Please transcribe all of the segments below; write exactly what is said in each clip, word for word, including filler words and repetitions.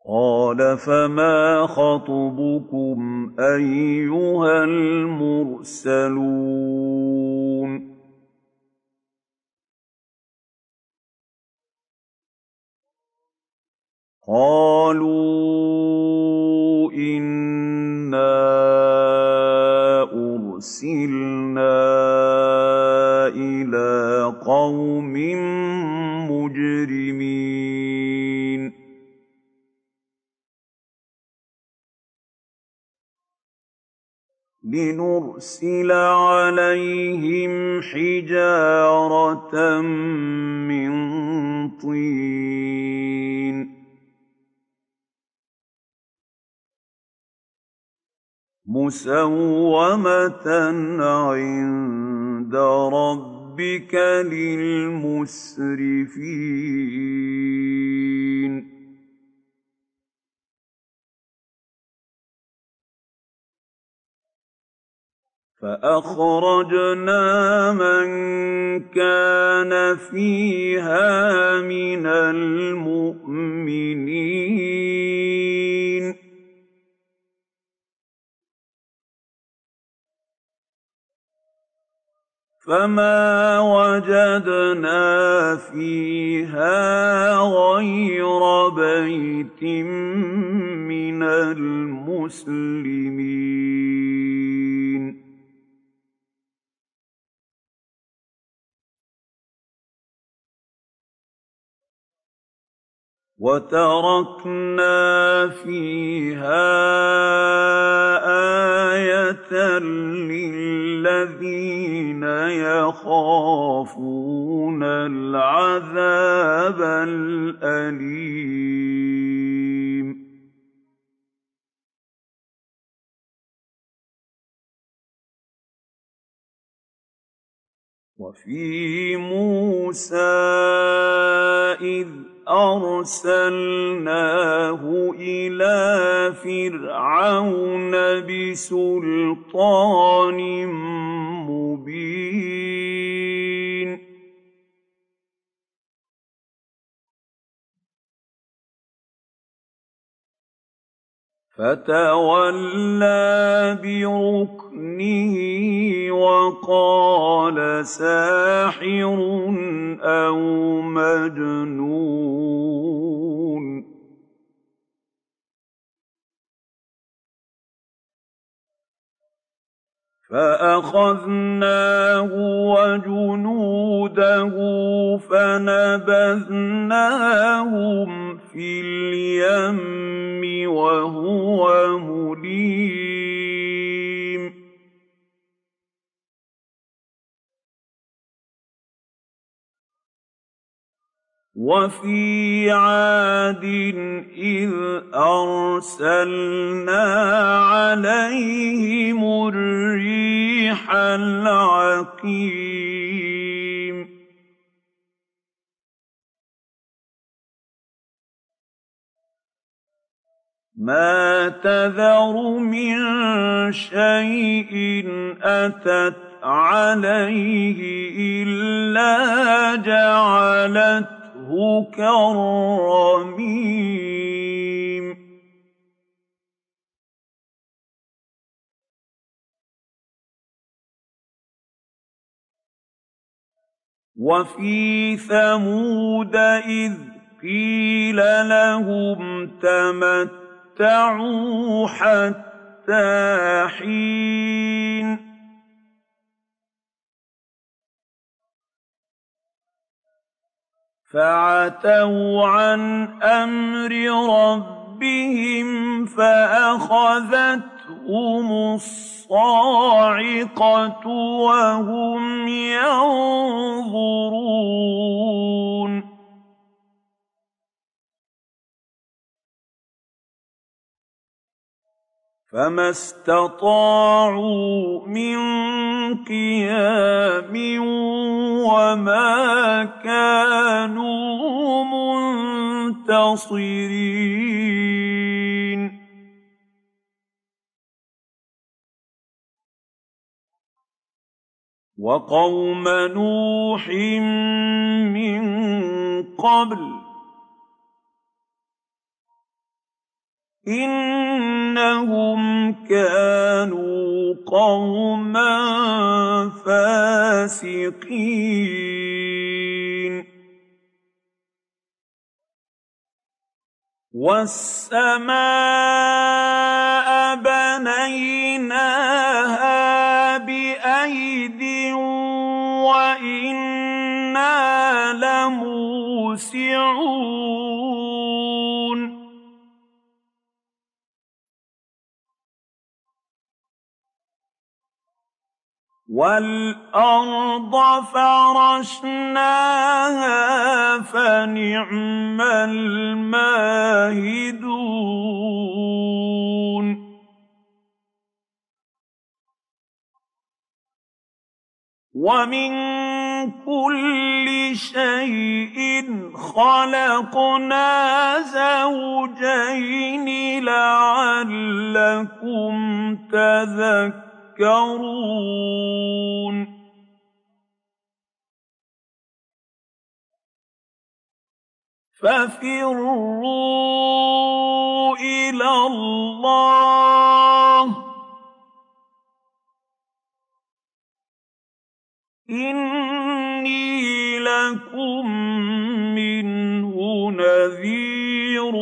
قَالَ فَمَا خَطْبُكُمْ أَيُّهَا الْمُرْسَلُونَ قَالُوا إِنَّا أُرْسِلْنَا إِلَىٰ قَوْمٍ مُّجْرِمِينَ لِنُرْسِلَ عَلَيْهِمْ حِجَارَةً مِّن طِينٍ مُّسَوَّمَةً عِندَ رَبِّكَ لِلْمُسْرِفِينَ فَأَخْرَجْنَا مَن كَانَ فِيهَا مِنَ الْمُؤْمِنِينَ فَمَا وَجَدْنَا فِيهَا غَيْرَ بَيْتٍ مِّنَ الْمُسْلِمِينَ وَتَرَكْنَا فِيهَا آيَةً لِّلَّذِينَ يَخَافُونَ الْعَذَابَ الْأَلِيمَ وَفِي مُوسَىٰ إِذْ أَرْسَلْنَاهُ إِلَىٰ فِرْعَوْنَ بِسُلْطَانٍ مُّبِينٍ فَتَوَلَّىٰ بِرُكْنِهِ وَقَالَ سَاحِرٌ أَوْ مَجْنُونٌ فَأَخَذْنَاهُ وَجُنُودَهُ فَنَبَذْنَاهُمْ فِي الْيَمِّ وَهُوَ مُلِيمٌ وَفِي عَادٍ إِذْ أَرْسَلْنَا عَلَيْهِمُ الرِّيحَ الْعَقِيمَ مَا تَذَرُ مِن شَيْءٍ أَتَتْ عَلَيْهِ إِلَّا جَعَلَتْهُ كَالرَّمِيمِ وَفِي ثَمُودَ إِذْ قِيلَ لَهُمْ تَمَتَّعُوا حَتَّىٰ حِينٍ فَعَتَوْا عَنْ أَمْرِ رَبِّهِمْ فَأَخَذَتْهُمُ الصَّاعِقَةُ وَهُمْ يَنظُرُونَ فَمَا اسْتَطَاعُوا مِن قِيَامٍ وَمَا كَانُوا مُنتَصِرِينَ وَقَوْمَ نُوحٍ مِّن قَبْلُ إنهم كانوا قوما فاسقين والسماء بنيناها بأيد وإنا لموسعون والأرض فرشناها فنعم الماهدون ومن كل شيء خلقنا زوجين لعلكم تذكرون ففروا إلى الله إني لكم منه نذير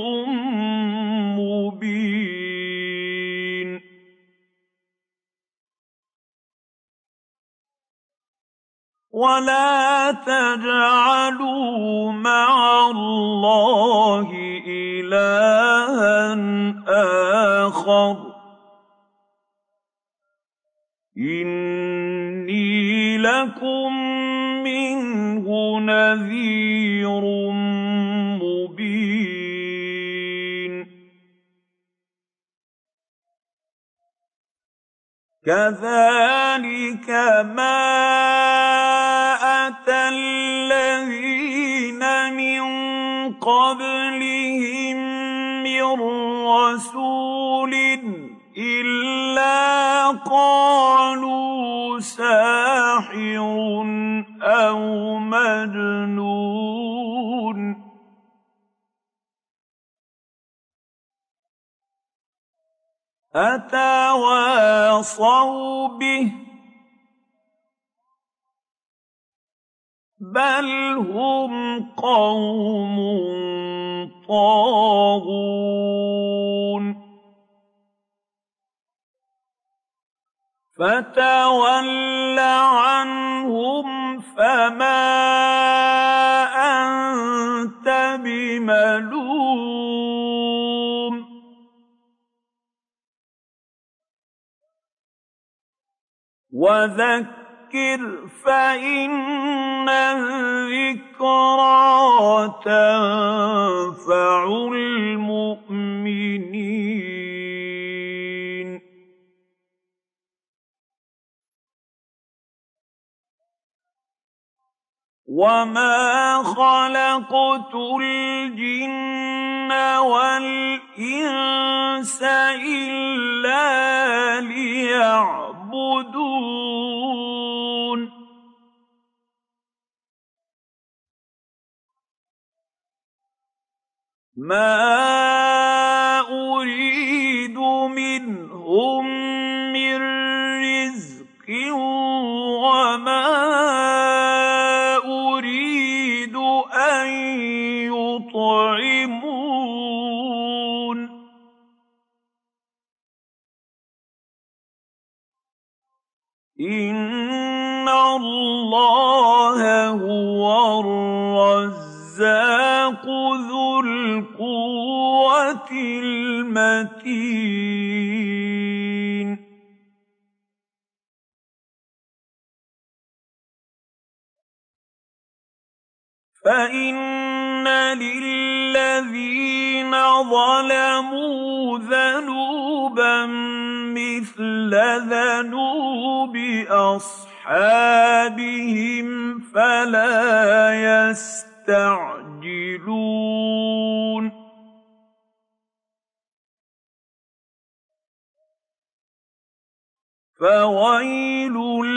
مبين ولا تجعلوا مع الله إلها آخر إني لكم منه نذير مبين كذلك ما أتى الذين من قبلهم من رسول إلا قالوا ساحر أو مجنون أتواصوا به بل هم قوم طاغون فتول عنهم فما أنت بملوم وذكر فإن الذكرى تنفع المؤمنين وما خلقت الجن والإنس إلا ليعبدون ما أريد منهم من رزق وما أريد أن يطعمون إن الله هو الرزاق ذو القوة المتين فإن للذين ظلموا ذنوبا مثل ذنوب أصحابهم فلا يستعجلون فويل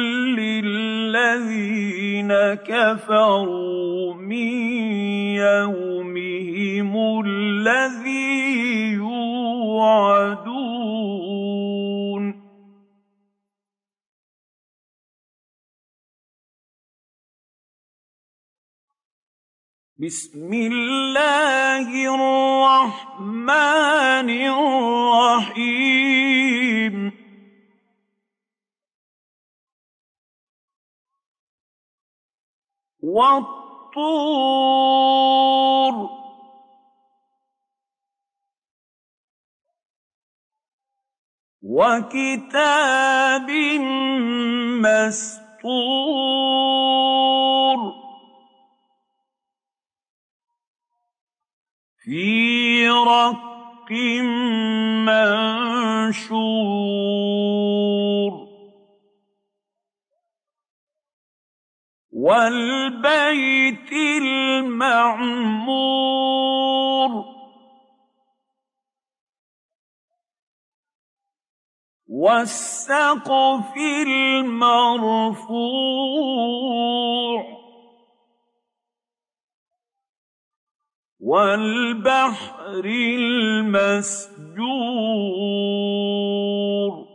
للذين كفروا من يومهم الذي يوعدون توعدون بسم الله الرحمن الرحيم والطور وكتاب مسطور في رق منشور والبيت المعمور والسقف المرفوع والبحر المسجور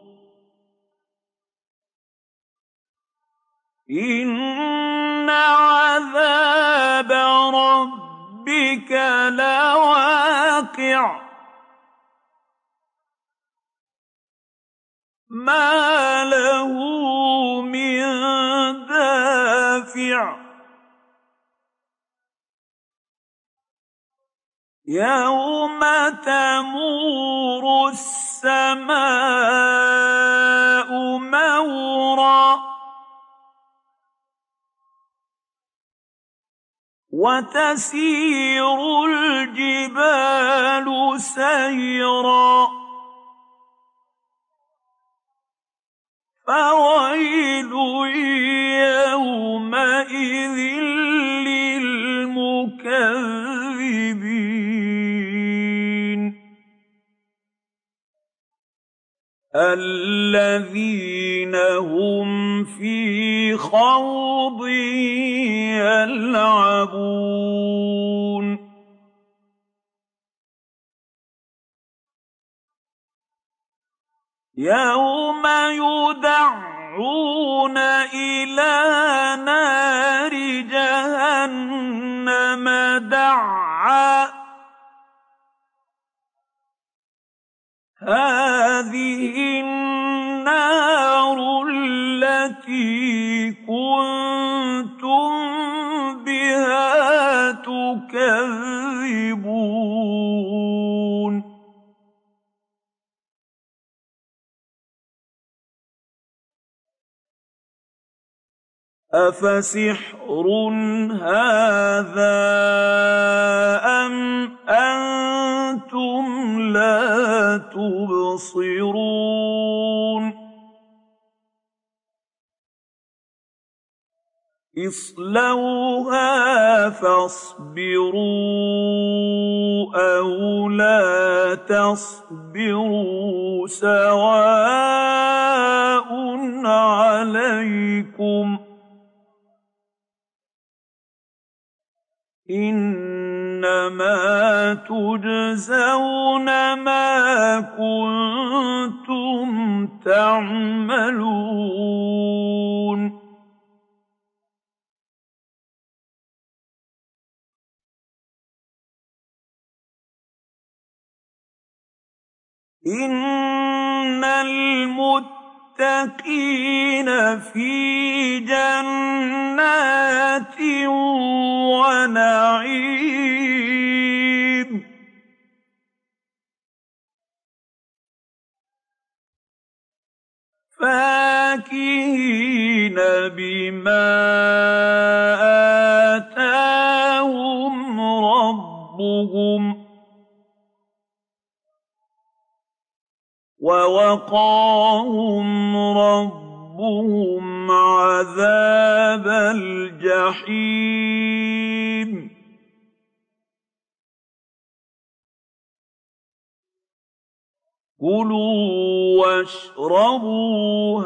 إن عذاب ربك لواقع ما له من دافع يوم تمور السماء مورا وتسير الجبال سيرا فويل يومئذ للمكذبين الذين هم في خوض يلعبون يوم يدعون إلى نار جهنم دعا هذه النار التي كنتم بها تكذبون أفسحر هذا أم أنتم لا تبصرون اصلوها فاصبروا أو لا تصبروا سواء عليكم إنما تجزون ما كنتم تعملون إن المتقين في جنات ونعيم فاكهين بما آتاهم ربهم ووقاهم ربهم عذاب الجحيم كلوا واشربوا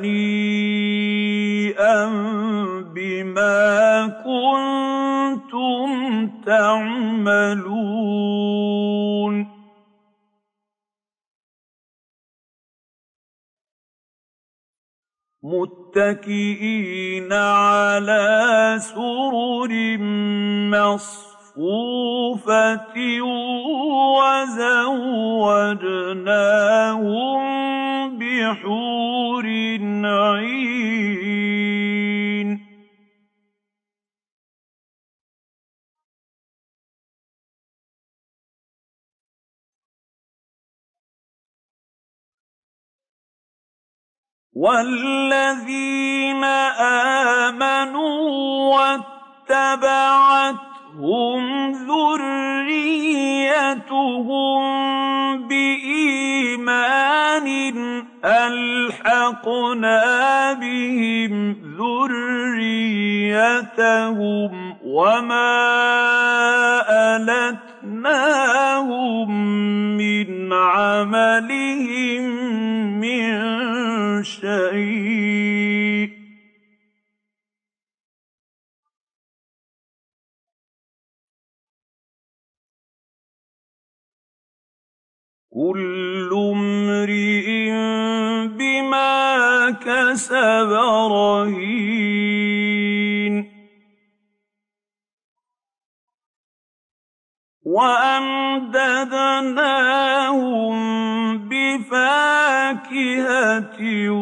هنيئا بما كنتم تعملون متكئين على سرر مصفوفة وزوجناهم بحور عين والذين آمنوا واتبعتهم ذريتهم بإيمان ألحقنا بهم ذريتهم وما ألتناهم من عملهم من شيء كل امرئ بما كسب رهين وأمددناهم بفاكهة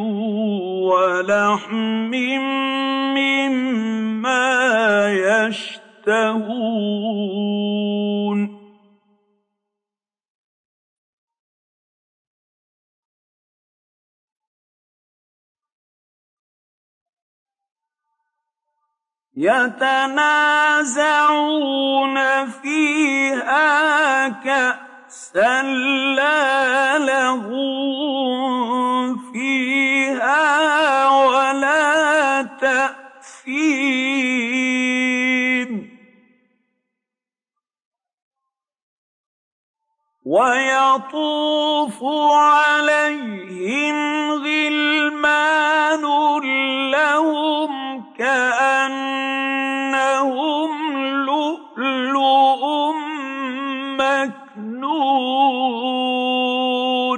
ولحم مما يشتهون يتنازعون فيها كأسا لا لغو فيها ولا تأثيم ويطوف عليهم غلمان لهم كأنهم لؤلؤ مكنون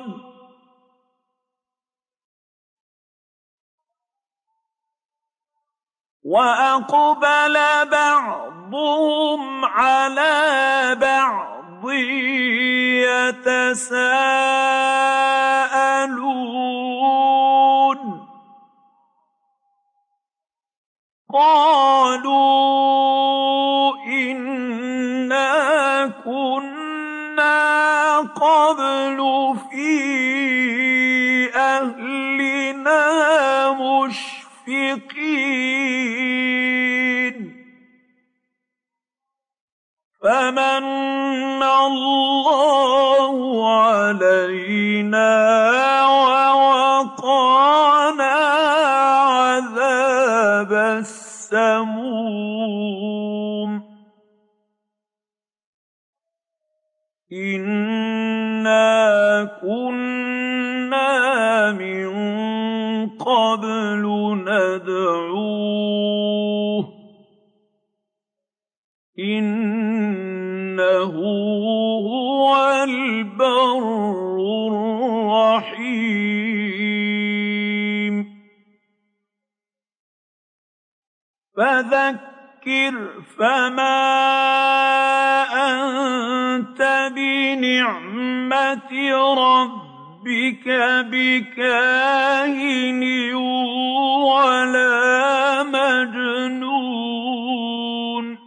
وأقبل بعضهم على بعض يتساءلون قالوا إنا كنا قبل في أهلنا مشفقين فمن الله علينا ووقانا عذاب السموم إنا كنا من قبل ندعوه إنه هو البر الرحيم فذكر فما أنت بنعمة ربك بكاهن ولا مجنون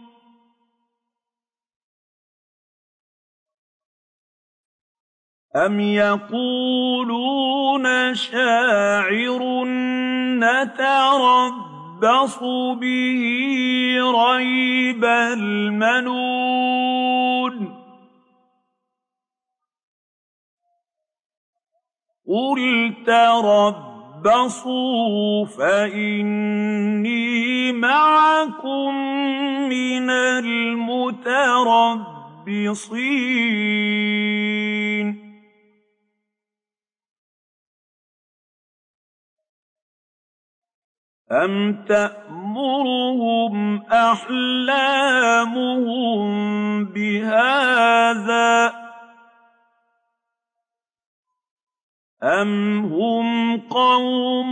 أم يقولون شاعر نتربص به ريب المنون قل تربصوا فإني معكم من المتربصين أم تأمرهم أحلامهم بهذا أَمْ هُمْ قَوْمٌ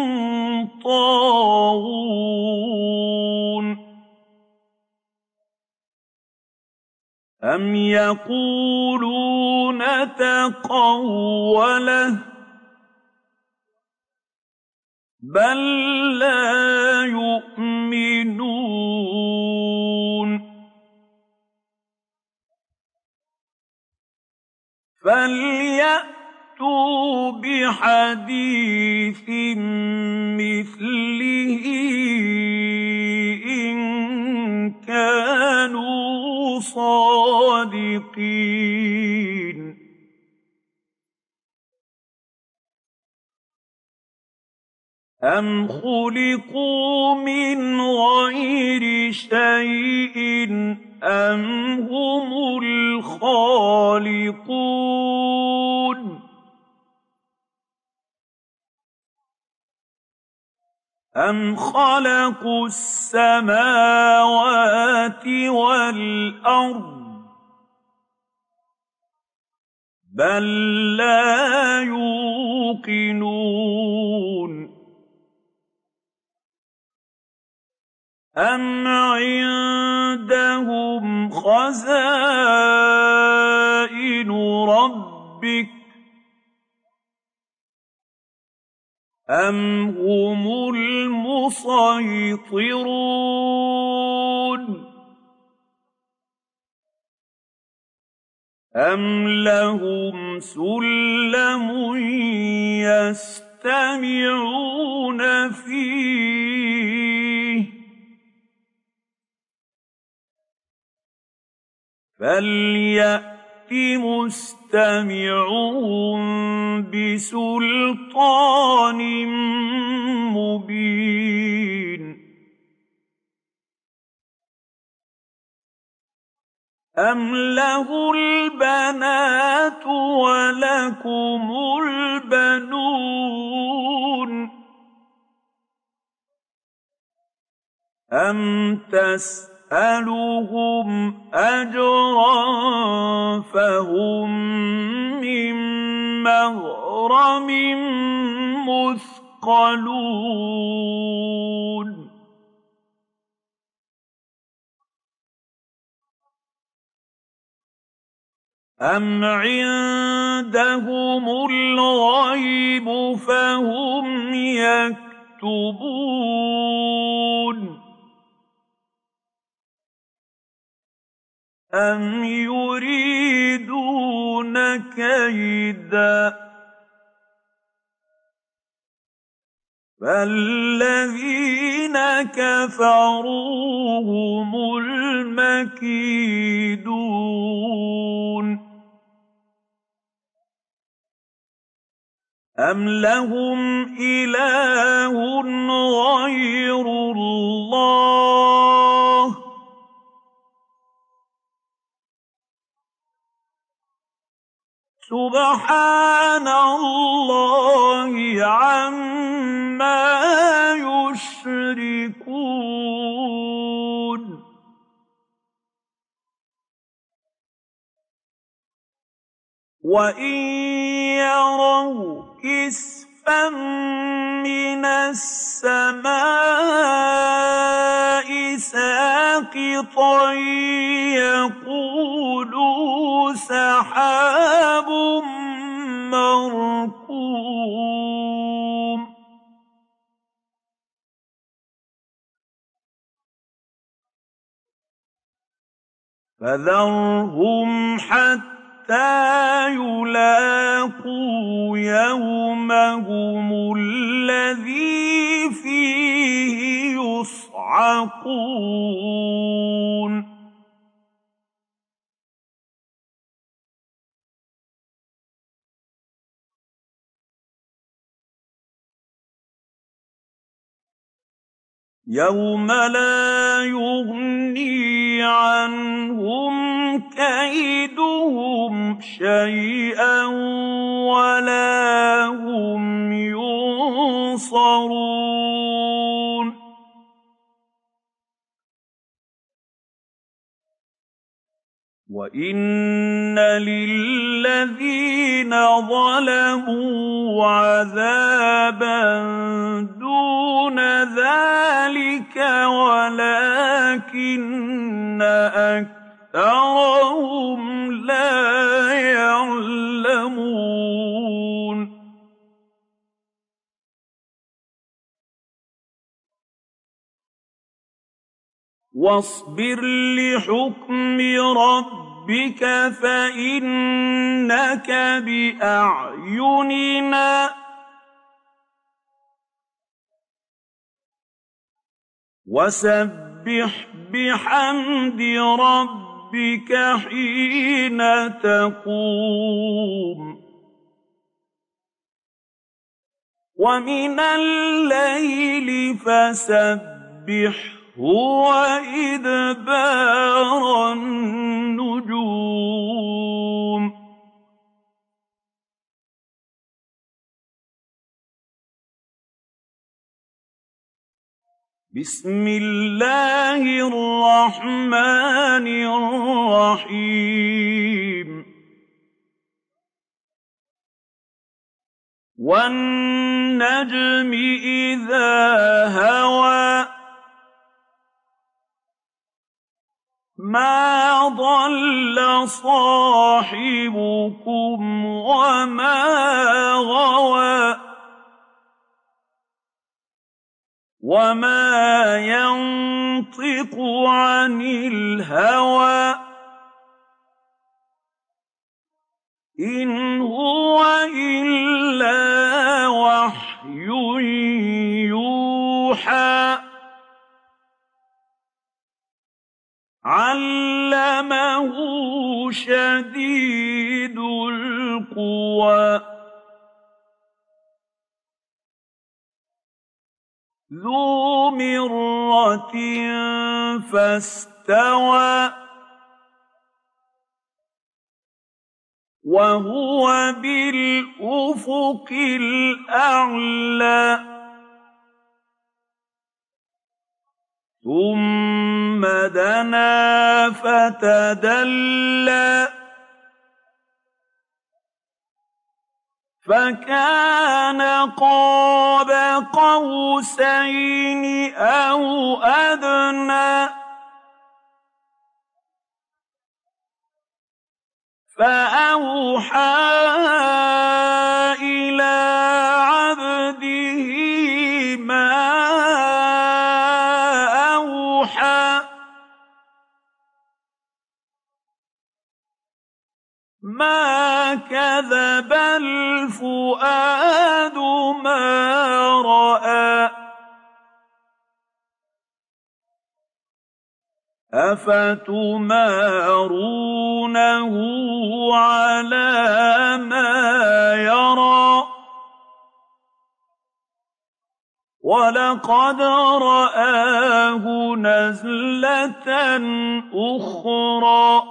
طَاغُونَ أَمْ يَقُولُونَ تَقَوَّلَهُ بَل لَّا يُؤْمِنُونَ فَلْيَأْتُوا بِحَدِيثٍ مِّثْلِهِ إِن كَانُوا صَادِقِينَ أَمْ خُلِقُوا مِنْ غَيْرِ شَيْءٍ أَمْ هُمُ الْخَالِقُونَ أَمْ خَلَقُوا السَّمَاوَاتِ وَالْأَرْضَ بَل لَّا يُوقِنُونَ أَمْ عِندَهُمْ خَزَائِنُ رَبِّكَ أَمْ هُمُ الْمُصَيْطِرُونَ أَمْ لَهُمْ سُلَّمٌ يَسْتَمِعُونَ فِيهِ فَلْيَأْتِ مُسْتَمِعُهُم بِسُلْطَانٍ مُّبِينٍ أَمْ لَهُ الْبَنَاتُ وَلَكُمُ الْبَنُونَ أَمْ تَسْأَلُهُمْ أَجْرًا فَهُم مِّن مَّغْرَمٍ مُّثْقَلُونَ أَمْ عِندَهُمُ الْغَيْبُ فَهُمْ يَكْتُبُونَ أَمْ يُرِيدُونَ كَيْدًا فَالَّذِينَ كَفَرُوا هُمُ الْمَكِيدُونَ أَمْ لَهُمْ إِلَٰهٌ غَيْرُ اللَّهِ سُبْحَانَ اللَّهِ عَمَّا يُشْرِكُونَ وَإِن يَرَوْا كِسْفًا مِّنَ السَّمَاءِ سَاقِطًا يَقُولُوا سَحَابٌ مَّرْكُومٌ فَذَرْهُمْ حَتَّىٰ يُلَاقُوا يَوْمَهُمُ الَّذِي فِيهِ يُصْعَقُونَ يَوْمَ لَا يُغْنِي عَنْهُمْ كَيْدُهُمْ شَيْئًا وَلَا هُمْ يُنصَرُونَ وَإِنَّ لِلَّذِينَ ظَلَمُوا عَذَابًا دُونَ ذَلِكَ وَلَٰكِنَّ أَكْثَرَهُمْ لَا يَعْلَمُونَ وَاصْبِرْ لِحُكْمِ رَبِّكَ فَإِنَّكَ بِأَعْيُنِنَا وَسَبِّحْ بِحَمْدِ رَبِّكَ حِينَ تَقُومُ وَمِنَ اللَّيْلِ فَسَبِّحْهُ وَإِدْبَارَ النُّجُومِ بسم الله الرحمن الرحيم وَالنَّجْمِ إِذَا هَوَىٰ مَا ضَلَّ صَاحِبُكُمْ وَمَا غَوَىٰ وَمَا يَنطِقُ عَنِ الْهَوَىٰ إِنْ هُوَ إِلَّا وَحْيٌ يُوحَىٰ عَلَّمَهُ شَدِيدُ الْقُوَىٰ ذُو مِرَّةٍ فَاسْتَوَىٰ وَهُوَ بِالْأُفُقِ الْأَعْلَىٰ ثُمَّ دَنَا فَتَدَلَّىٰ فَكَانَ قَابَ قَوْسَيْنِ أَوْ أَدْنَىٰ فَأَوْحَىٰ إِلَىٰ عَبْدِهِ مَا أَوْحَىٰ مَا كَذَبَ الْفُؤَادُ مَا رَأَىٰ أَفَتُمَارُونَهُ عَلَىٰ مَا يَرَىٰ وَلَقَدْ رَآهُ نَزْلَةً أُخْرَىٰ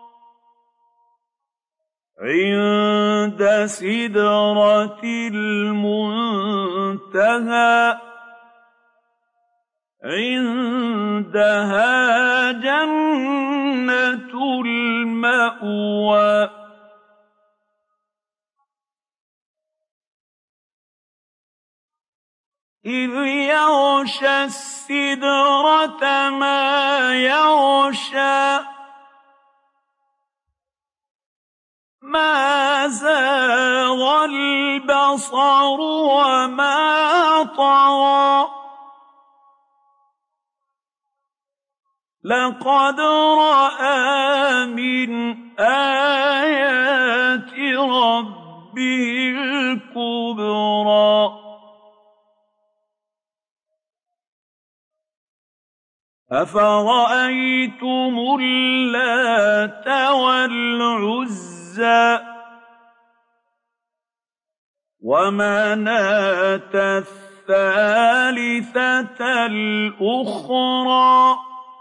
عِندَ سِدْرَةِ الْمُنتَهَىٰ عِندَهَا جَنَّةُ الْمَأْوَىٰ إِذْ يَغْشَى السِّدْرَةَ مَا يَغْشَىٰ مَا زَاغَ الْبَصَرُ وَمَا طَغَىٰ لَقَدْ رَأَىٰ مِنْ آيَاتِ رَبِّهِ الْكُبْرَىٰ أَفَرَأَيْتُمُ اللَّاتَ وَالْعُزَّىٰ وَمَنَاةَ الثَّالِثَةَ الْأُخْرَىٰ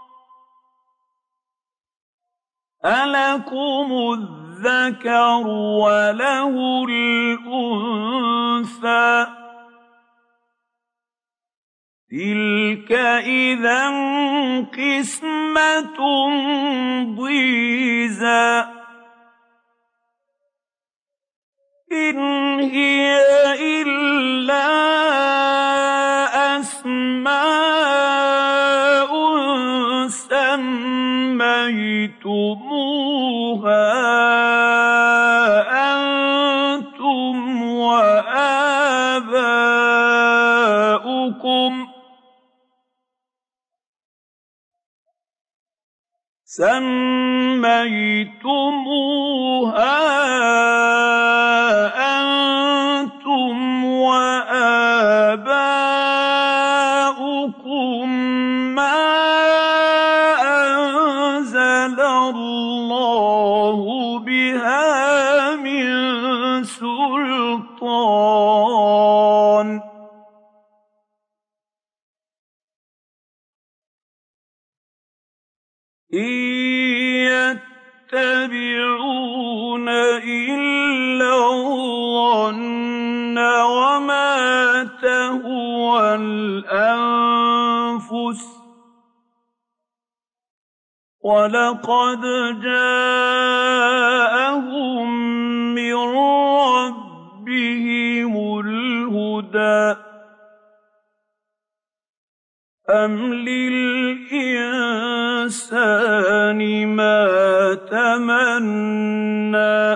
أَلَكُمُ الذَّكَرُ وَلَهُ الْأُنثَىٰ تِلْكَ إِذًا قِسْمَةٌ ضِيزَىٰ إِنْ هِيَ إِلَّا أَسْمَاءٌ سَمَّيْتُمُوهَا أَنتُمْ وَآبَاؤُكُمْ سَمَّيْتُمُوهَا أَنتُمْ وَآبَاؤُكُم مَّا أَنزَلَ اللَّهُ بِهَا مِن سُلْطَانٍ إِن يَتَّبِعُونَ إِلَّا الظَّنَّ وَمَا تَهْوَى الْأَنفُسُ وَلَقَدْ جَاءَهُم مِّن رَّبِّهِمُ الْهُدَىٰ أَمْ لِلْإِنسَانِ مَا تَمَنَّىٰ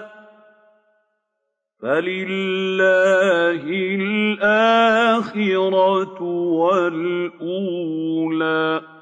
فَلِلَّهِ الْآخِرَةُ وَالْأُولَىٰ